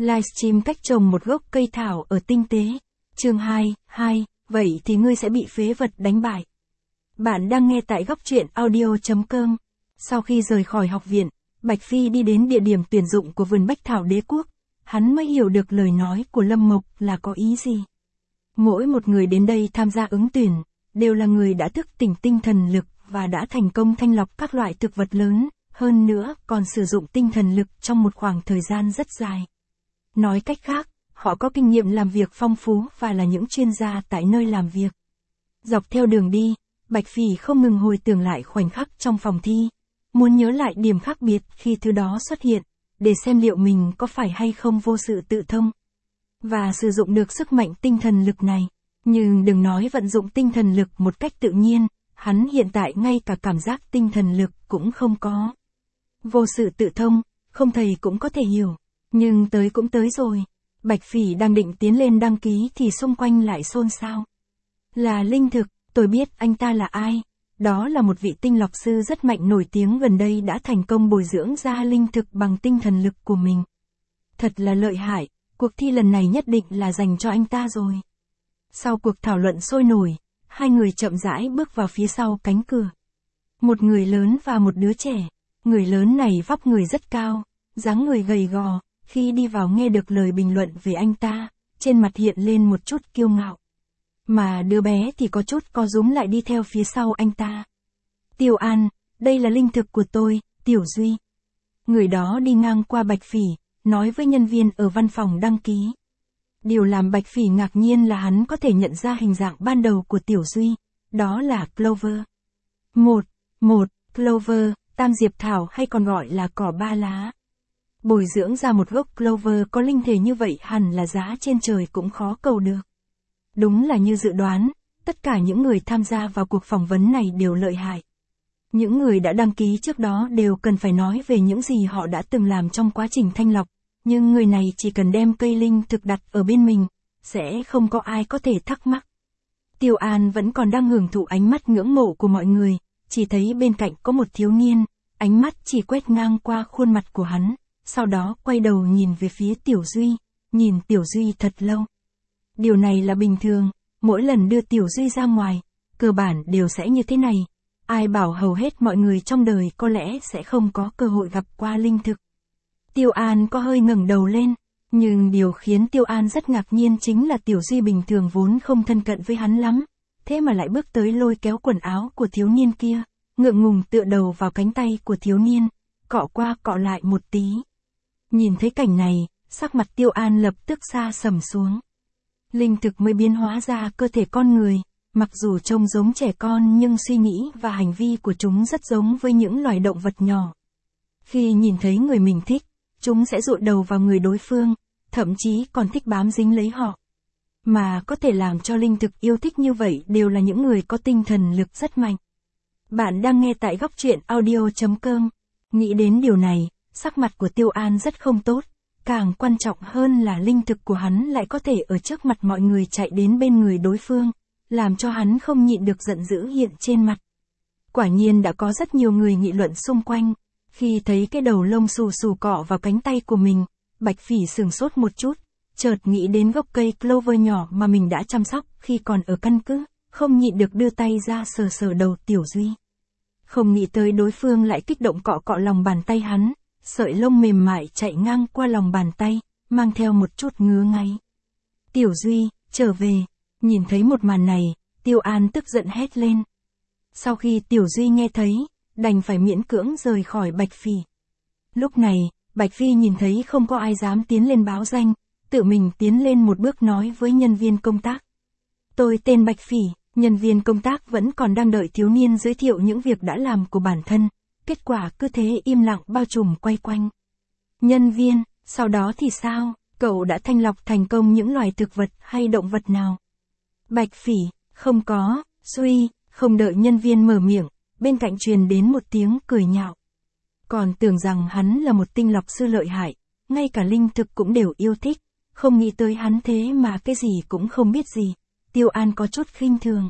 Livestream cách trồng một gốc cây thảo ở tinh tế. Chương 2, vậy thì ngươi sẽ bị phế vật đánh bại. Bạn đang nghe tại góc truyện audio.com. Sau khi rời khỏi học viện, Bạch Phi đi đến địa điểm tuyển dụng của vườn Bách Thảo Đế Quốc. Hắn mới hiểu được lời nói của Lâm Mộc là có ý gì. Mỗi một người đến đây tham gia ứng tuyển, đều là người đã thức tỉnh tinh thần lực và đã thành công thanh lọc các loại thực vật lớn, hơn nữa còn sử dụng tinh thần lực trong một khoảng thời gian rất dài. Nói cách khác, họ có kinh nghiệm làm việc phong phú và là những chuyên gia tại nơi làm việc. Dọc theo đường đi, Bạch Phỉ không ngừng hồi tưởng lại khoảnh khắc trong phòng thi, muốn nhớ lại điểm khác biệt khi thứ đó xuất hiện, để xem liệu mình có phải hay không vô sự tự thông, và sử dụng được sức mạnh tinh thần lực này. Nhưng đừng nói vận dụng tinh thần lực một cách tự nhiên, hắn hiện tại ngay cả cảm giác tinh thần lực cũng không có. Vô sự tự thông, không thầy cũng có thể hiểu, nhưng tới cũng tới rồi. Bạch Phỉ đang định tiến lên đăng ký thì xung quanh lại xôn xao. Là Linh Thực, tôi biết anh ta là ai. Đó là một vị tinh lọc sư rất mạnh nổi tiếng gần đây đã thành công bồi dưỡng ra linh thực bằng tinh thần lực của mình. Thật là lợi hại, cuộc thi lần này nhất định là dành cho anh ta rồi. Sau cuộc thảo luận sôi nổi, hai người chậm rãi bước vào phía sau cánh cửa. Một người lớn và một đứa trẻ. Người lớn này vóc người rất cao, dáng người gầy gò, khi đi vào nghe được lời bình luận về anh ta, trên mặt hiện lên một chút kiêu ngạo. Mà đứa bé thì có chút co rúm lại đi theo phía sau anh ta. Tiểu An, đây là linh thực của tôi, Tiểu Duy. Người đó đi ngang qua Bạch Phỉ, nói với nhân viên ở văn phòng đăng ký. Điều làm Bạch Phỉ ngạc nhiên là hắn có thể nhận ra hình dạng ban đầu của Tiểu Duy, đó là Clover. Một Clover, tam diệp thảo hay còn gọi là cỏ ba lá. Bồi dưỡng ra một gốc Clover có linh thể như vậy hẳn là giá trên trời cũng khó cầu được. Đúng là như dự đoán, tất cả những người tham gia vào cuộc phỏng vấn này đều lợi hại. Những người đã đăng ký trước đó đều cần phải nói về những gì họ đã từng làm trong quá trình thanh lọc, nhưng người này chỉ cần đem cây linh thực đặt ở bên mình, sẽ không có ai có thể thắc mắc. Tiểu An vẫn còn đang hưởng thụ ánh mắt ngưỡng mộ của mọi người, chỉ thấy bên cạnh có một thiếu niên, ánh mắt chỉ quét ngang qua khuôn mặt của hắn, sau đó quay đầu nhìn về phía Tiểu Duy, nhìn Tiểu Duy thật lâu. Điều này là bình thường, mỗi lần đưa Tiểu Duy ra ngoài, cơ bản đều sẽ như thế này. Ai bảo hầu hết mọi người trong đời có lẽ sẽ không có cơ hội gặp qua linh thực. Tiểu An có hơi ngẩng đầu lên, nhưng điều khiến Tiểu An rất ngạc nhiên chính là Tiểu Duy bình thường vốn không thân cận với hắn lắm, thế mà lại bước tới lôi kéo quần áo của thiếu niên kia, ngượng ngùng tựa đầu vào cánh tay của thiếu niên, cọ qua cọ lại một tí. Nhìn thấy cảnh này, sắc mặt Tiểu An lập tức sa sầm xuống. Linh thực mới biến hóa ra cơ thể con người, mặc dù trông giống trẻ con nhưng suy nghĩ và hành vi của chúng rất giống với những loài động vật nhỏ. Khi nhìn thấy người mình thích, chúng sẽ dụi đầu vào người đối phương, thậm chí còn thích bám dính lấy họ. Mà có thể làm cho linh thực yêu thích như vậy đều là những người có tinh thần lực rất mạnh. Bạn đang nghe tại góc truyện audio.com. Nghĩ đến điều này, sắc mặt của Tiểu An rất không tốt. Càng quan trọng hơn là linh thực của hắn lại có thể ở trước mặt mọi người chạy đến bên người đối phương, làm cho hắn không nhịn được giận dữ hiện trên mặt. Quả nhiên đã có rất nhiều người nghị luận xung quanh. Khi thấy cái đầu lông xù xù cọ vào cánh tay của mình, Bạch Phỉ sửng sốt một chút, chợt nghĩ đến gốc cây Clover nhỏ mà mình đã chăm sóc khi còn ở căn cứ, không nhịn được đưa tay ra sờ sờ đầu Tiểu Duy. Không nghĩ tới đối phương lại kích động cọ cọ lòng bàn tay hắn, sợi lông mềm mại chạy ngang qua lòng bàn tay, mang theo một chút ngứa ngáy. Tiểu Duy, trở về. Nhìn thấy một màn này, Tiểu An tức giận hét lên. Sau khi Tiểu Duy nghe thấy, đành phải miễn cưỡng rời khỏi Bạch Phỉ. Lúc này, Bạch Phi nhìn thấy không có ai dám tiến lên báo danh, tự mình tiến lên một bước nói với nhân viên công tác. Tôi tên Bạch Phỉ. Nhân viên công tác vẫn còn đang đợi thiếu niên giới thiệu những việc đã làm của bản thân, kết quả cứ thế im lặng bao trùm quay quanh. Nhân viên, sau đó thì sao, cậu đã thanh lọc thành công những loài thực vật hay động vật nào? Bạch Phỉ, không có, suy, không đợi nhân viên mở miệng, bên cạnh truyền đến một tiếng cười nhạo. Còn tưởng rằng hắn là một tinh lọc sư lợi hại, ngay cả linh thực cũng đều yêu thích, không nghĩ tới hắn thế mà cái gì cũng không biết gì. Tiểu An có chút khinh thường.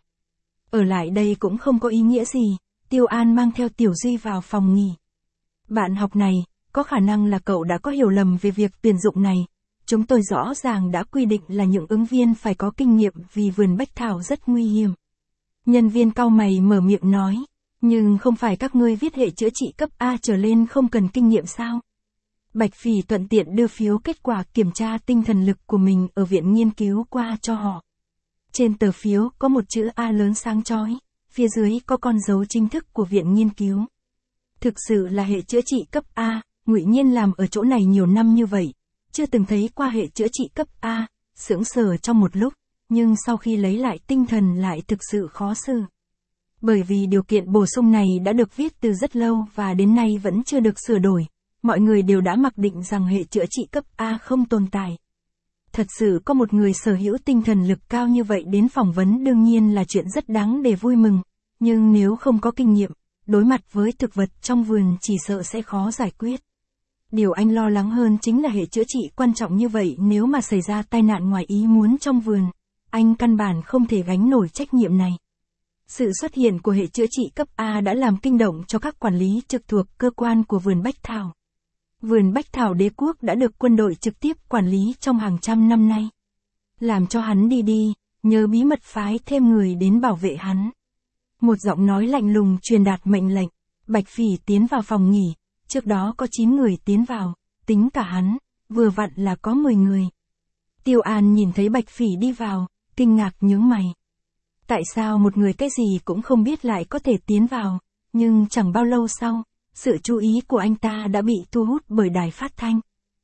Ở lại đây cũng không có ý nghĩa gì, Tiểu An mang theo Tiểu Duy vào phòng nghỉ. Bạn học này, có khả năng là cậu đã có hiểu lầm về việc tuyển dụng này. Chúng tôi rõ ràng đã quy định là những ứng viên phải có kinh nghiệm vì vườn bách thảo rất nguy hiểm. Nhân viên cau mày mở miệng nói, nhưng không phải các ngươi viết hệ chữa trị cấp A trở lên không cần kinh nghiệm sao? Bạch Phỉ thuận tiện đưa phiếu kết quả kiểm tra tinh thần lực của mình ở viện nghiên cứu qua cho họ. Trên tờ phiếu có một chữ A lớn sáng chói, phía dưới có con dấu chính thức của viện nghiên cứu. Thực sự là hệ chữa trị cấp A, Ngụy Nhiên làm ở chỗ này nhiều năm như vậy, chưa từng thấy qua hệ chữa trị cấp A, sững sờ trong một lúc, nhưng sau khi lấy lại tinh thần lại thực sự khó xử. Bởi vì điều kiện bổ sung này đã được viết từ rất lâu và đến nay vẫn chưa được sửa đổi, mọi người đều đã mặc định rằng hệ chữa trị cấp A không tồn tại. Thật sự có một người sở hữu tinh thần lực cao như vậy đến phỏng vấn đương nhiên là chuyện rất đáng để vui mừng, nhưng nếu không có kinh nghiệm, đối mặt với thực vật trong vườn chỉ sợ sẽ khó giải quyết. Điều anh lo lắng hơn chính là hệ chữa trị quan trọng như vậy nếu mà xảy ra tai nạn ngoài ý muốn trong vườn, anh căn bản không thể gánh nổi trách nhiệm này. Sự xuất hiện của hệ chữa trị cấp A đã làm kinh động cho các quản lý trực thuộc cơ quan của vườn bách thảo. Vườn bách thảo đế quốc đã được quân đội trực tiếp quản lý trong hàng trăm năm nay. Làm cho hắn đi, nhớ bí mật phái thêm người đến bảo vệ hắn. Một giọng nói lạnh lùng truyền đạt mệnh lệnh, Bạch Phỉ tiến vào phòng nghỉ, trước đó có 9 người tiến vào, tính cả hắn, vừa vặn là có 10 người. Tiêu An nhìn thấy Bạch Phỉ đi vào, kinh ngạc nhướng mày. Tại sao một người cái gì cũng không biết lại có thể tiến vào, nhưng chẳng bao lâu sau, sự chú ý của anh ta đã bị thu hút bởi đài phát thanh.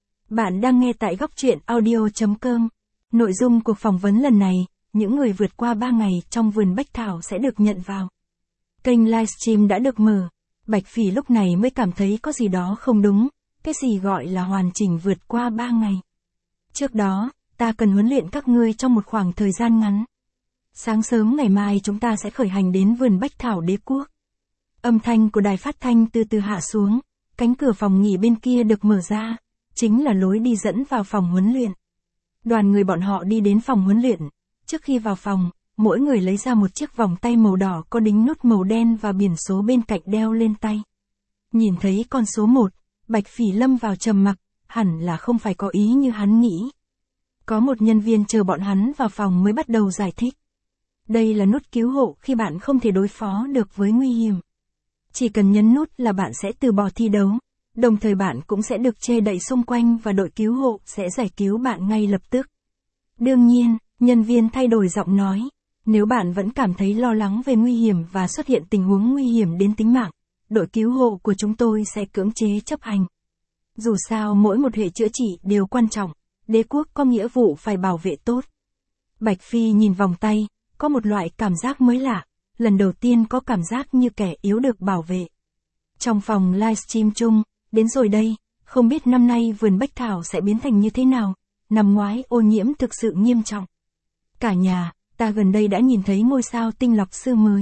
Bạn đang nghe tại góc truyện audio.com. Nội dung cuộc phỏng vấn lần này, những người vượt qua 3 ngày trong vườn bách thảo sẽ được nhận vào. Kênh livestream đã được mở. Bạch Phỉ lúc này mới cảm thấy có gì đó không đúng, cái gì gọi là hoàn chỉnh vượt qua 3 ngày. Trước đó, ta cần huấn luyện các ngươi trong một khoảng thời gian ngắn. Sáng sớm ngày mai chúng ta sẽ khởi hành đến vườn bách thảo đế quốc. Âm thanh của đài phát thanh từ từ hạ xuống, cánh cửa phòng nghỉ bên kia được mở ra, chính là lối đi dẫn vào phòng huấn luyện. Đoàn người bọn họ đi đến phòng huấn luyện, trước khi vào phòng, mỗi người lấy ra một chiếc vòng tay màu đỏ có đính nút màu đen và biển số bên cạnh đeo lên tay. Nhìn thấy con số 1, Bạch Phỉ lâm vào trầm mặc, hẳn là không phải có ý như hắn nghĩ. Có một nhân viên chờ bọn hắn vào phòng mới bắt đầu giải thích. Đây là nút cứu hộ khi bạn không thể đối phó được với nguy hiểm. Chỉ cần nhấn nút là bạn sẽ từ bỏ thi đấu, đồng thời bạn cũng sẽ được che đậy xung quanh và đội cứu hộ sẽ giải cứu bạn ngay lập tức. Đương nhiên, nhân viên thay đổi giọng nói, nếu bạn vẫn cảm thấy lo lắng về nguy hiểm và xuất hiện tình huống nguy hiểm đến tính mạng, đội cứu hộ của chúng tôi sẽ cưỡng chế chấp hành. Dù sao mỗi một hệ chữa trị đều quan trọng, đế quốc có nghĩa vụ phải bảo vệ tốt. Bạch Phi nhìn vòng tay, có một loại cảm giác mới lạ, lần đầu tiên có cảm giác như kẻ yếu được bảo vệ. Trong phòng livestream chung, đến rồi đây, không biết năm nay vườn bách thảo sẽ biến thành như thế nào, năm ngoái ô nhiễm thực sự nghiêm trọng. Cả nhà, ta gần đây đã nhìn thấy ngôi sao tinh lọc sư mới.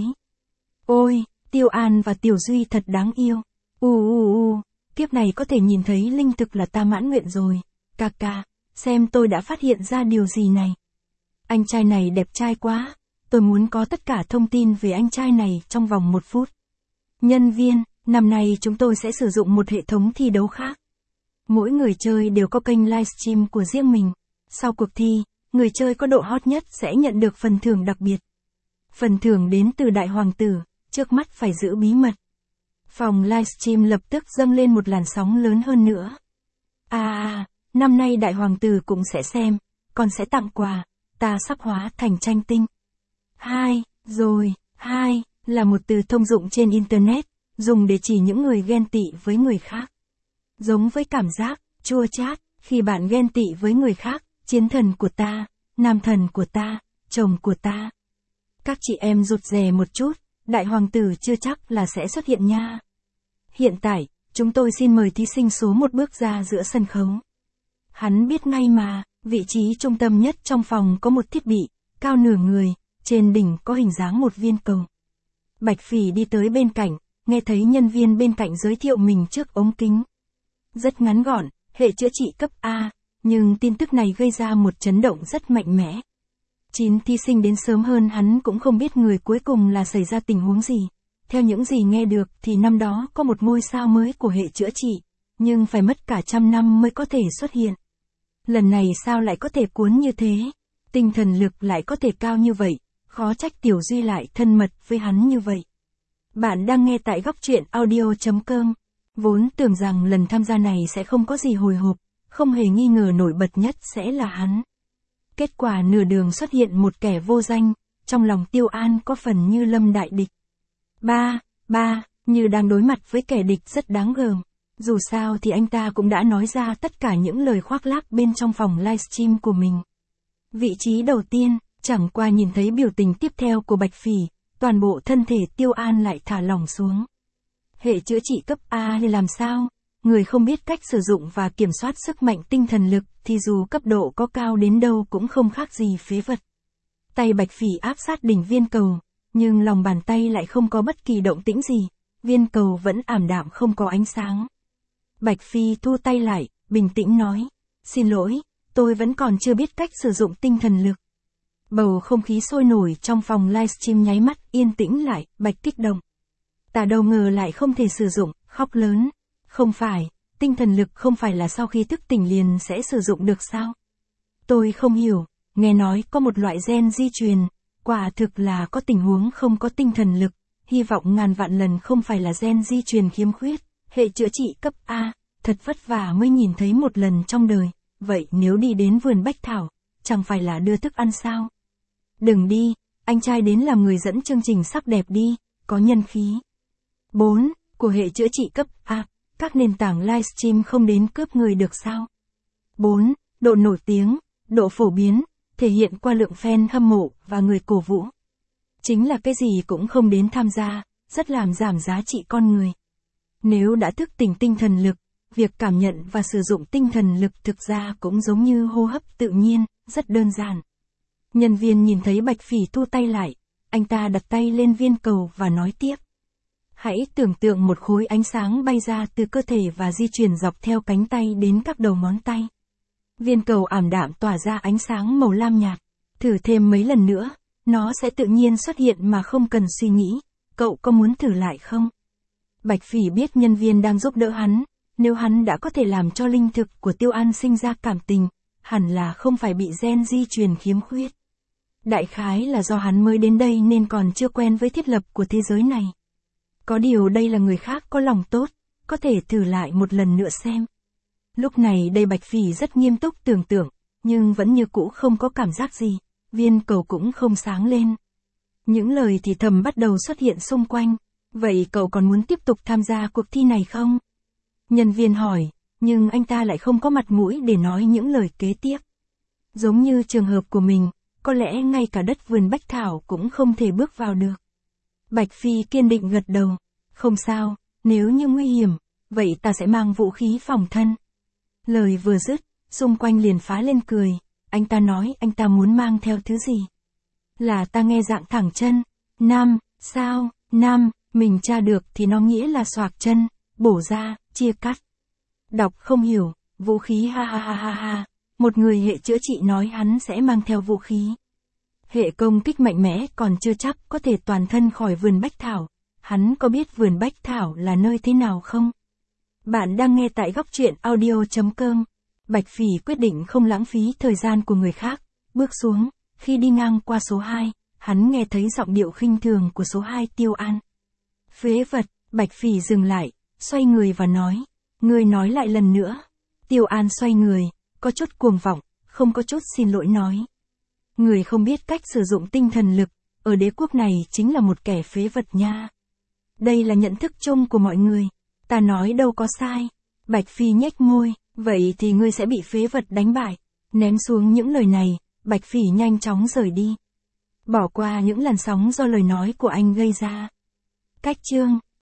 Ôi, Tiêu An và Tiểu Duy thật đáng yêu. Kiếp này có thể nhìn thấy linh thực là ta mãn nguyện rồi. Ca, xem tôi đã phát hiện ra điều gì này. Anh trai này đẹp trai quá, tôi muốn có tất cả thông tin về anh trai này trong vòng 1 phút. Nhân viên, năm nay chúng tôi sẽ sử dụng một hệ thống thi đấu khác. Mỗi người chơi đều có kênh livestream của riêng mình. Sau cuộc thi, người chơi có độ hot nhất sẽ nhận được phần thưởng đặc biệt. Phần thưởng đến từ Đại Hoàng tử, trước mắt phải giữ bí mật. Phòng livestream lập tức dâng lên một làn sóng lớn hơn nữa. Năm nay Đại Hoàng tử cũng sẽ xem, còn sẽ tặng quà, ta sắp hóa thành tranh tinh. Hai là một từ thông dụng trên Internet, dùng để chỉ những người ghen tị với người khác. Giống với cảm giác, chua chát, khi bạn ghen tị với người khác, chiến thần của ta, nam thần của ta, chồng của ta. Các chị em rụt rè một chút, Đại Hoàng tử chưa chắc là sẽ xuất hiện nha. Hiện tại, chúng tôi xin mời thí sinh số 1 bước ra giữa sân khấu. Hắn biết ngay mà, vị trí trung tâm nhất trong phòng có một thiết bị, cao nửa người, trên đỉnh có hình dáng một viên cầu. Bạch Phỉ đi tới bên cạnh, nghe thấy nhân viên bên cạnh giới thiệu mình trước ống kính. Rất ngắn gọn, hệ chữa trị cấp A, nhưng tin tức này gây ra một chấn động rất mạnh mẽ. 9 thí sinh đến sớm hơn hắn cũng không biết người cuối cùng là xảy ra tình huống gì. Theo những gì nghe được thì năm đó có một ngôi sao mới của hệ chữa trị, nhưng phải mất cả 100 năm mới có thể xuất hiện. Lần này sao lại có thể cuốn như thế? Tinh thần lực lại có thể cao như vậy, khó trách Tiểu Duy lại thân mật với hắn như vậy. Bạn đang nghe tại góc truyện audio.com. Vốn tưởng rằng lần tham gia này sẽ không có gì hồi hộp, không hề nghi ngờ nổi bật nhất sẽ là hắn. Kết quả nửa đường xuất hiện một kẻ vô danh, trong lòng Tiêu An có phần như lâm đại địch. Ba, như đang đối mặt với kẻ địch rất đáng gờm. Dù sao thì anh ta cũng đã nói ra tất cả những lời khoác lác bên trong phòng livestream của mình. Vị trí đầu tiên, chẳng qua nhìn thấy biểu tình tiếp theo của Bạch Phỉ, toàn bộ thân thể Tiêu An lại thả lỏng xuống. Hệ chữa trị cấp A thì làm sao? Người không biết cách sử dụng và kiểm soát sức mạnh tinh thần lực thì dù cấp độ có cao đến đâu cũng không khác gì phế vật. Tay Bạch Phỉ áp sát đỉnh viên cầu, nhưng lòng bàn tay lại không có bất kỳ động tĩnh gì, viên cầu vẫn ảm đạm không có ánh sáng. Bạch Phi thu tay lại, bình tĩnh nói, xin lỗi, tôi vẫn còn chưa biết cách sử dụng tinh thần lực. Bầu không khí sôi nổi trong phòng livestream nháy mắt yên tĩnh lại, Bạch kích động. Ta đâu ngờ lại không thể sử dụng, khóc lớn. Không phải, tinh thần lực không phải là sau khi thức tỉnh liền sẽ sử dụng được sao? Tôi không hiểu, nghe nói có một loại gen di truyền, quả thực là có tình huống không có tinh thần lực, hy vọng ngàn vạn lần không phải là gen di truyền khiếm khuyết, hệ chữa trị cấp A, thật vất vả mới nhìn thấy một lần trong đời, vậy nếu đi đến vườn bách thảo, chẳng phải là đưa thức ăn sao? Đừng đi, anh trai đến làm người dẫn chương trình sắc đẹp đi, có nhân khí. 4. Của hệ chữa trị cấp A, các nền tảng livestream không đến cướp người được sao? 4. Độ nổi tiếng, độ phổ biến, thể hiện qua lượng fan hâm mộ và người cổ vũ. Chính là cái gì cũng không đến tham gia, rất làm giảm giá trị con người. Nếu đã thức tỉnh tinh thần lực, việc cảm nhận và sử dụng tinh thần lực thực ra cũng giống như hô hấp tự nhiên, rất đơn giản. Nhân viên nhìn thấy Bạch Phỉ thu tay lại, anh ta đặt tay lên viên cầu và nói tiếp. Hãy tưởng tượng một khối ánh sáng bay ra từ cơ thể và di chuyển dọc theo cánh tay đến các đầu ngón tay. Viên cầu ảm đạm tỏa ra ánh sáng màu lam nhạt. Thử thêm mấy lần nữa, nó sẽ tự nhiên xuất hiện mà không cần suy nghĩ. Cậu có muốn thử lại không? Bạch Phỉ biết nhân viên đang giúp đỡ hắn, nếu hắn đã có thể làm cho linh thực của Tiêu An sinh ra cảm tình, hẳn là không phải bị gen di truyền khiếm khuyết. Đại khái là do hắn mới đến đây nên còn chưa quen với thiết lập của thế giới này. Có điều đây là người khác có lòng tốt, có thể thử lại một lần nữa xem. Lúc này đây Bạch Phỉ rất nghiêm túc tưởng tượng, nhưng vẫn như cũ không có cảm giác gì, viên cầu cũng không sáng lên. Những lời thì thầm bắt đầu xuất hiện xung quanh, vậy cậu còn muốn tiếp tục tham gia cuộc thi này không? Nhân viên hỏi, nhưng anh ta lại không có mặt mũi để nói những lời kế tiếp. Giống như trường hợp của mình, có lẽ ngay cả đất vườn bách thảo cũng không thể bước vào được. Bạch Phi kiên định gật đầu, không sao, nếu như nguy hiểm, vậy ta sẽ mang vũ khí phòng thân. Lời vừa dứt, xung quanh liền phá lên cười, anh ta nói anh ta muốn mang theo thứ gì. Là ta nghe dạng thẳng chân, sao, mình tra được thì nó nghĩa là xoạc chân, bổ ra, chia cắt. Đọc không hiểu, vũ khí ha, một người hệ chữa trị nói hắn sẽ mang theo vũ khí. Hệ công kích mạnh mẽ còn chưa chắc có thể toàn thân khỏi vườn bách thảo, hắn có biết vườn bách thảo là nơi thế nào không? Bạn đang nghe tại góc truyện audio.com. Bạch Phỉ quyết định không lãng phí thời gian của người khác, bước xuống, khi đi ngang qua số 2, hắn nghe thấy giọng điệu khinh thường của số 2 Tiêu An. Phế vật, Bạch Phỉ dừng lại, xoay người và nói, ngươi nói lại lần nữa. Tiêu An xoay người, có chút cuồng vọng, không có chút xin lỗi nói. Người không biết cách sử dụng tinh thần lực, ở đế quốc này chính là một kẻ phế vật nha. Đây là nhận thức chung của mọi người, ta nói đâu có sai. Bạch Phi nhếch môi, vậy thì ngươi sẽ bị phế vật đánh bại. Ném xuống những lời này, Bạch Phỉ nhanh chóng rời đi. Bỏ qua những làn sóng do lời nói của anh gây ra. Cách chương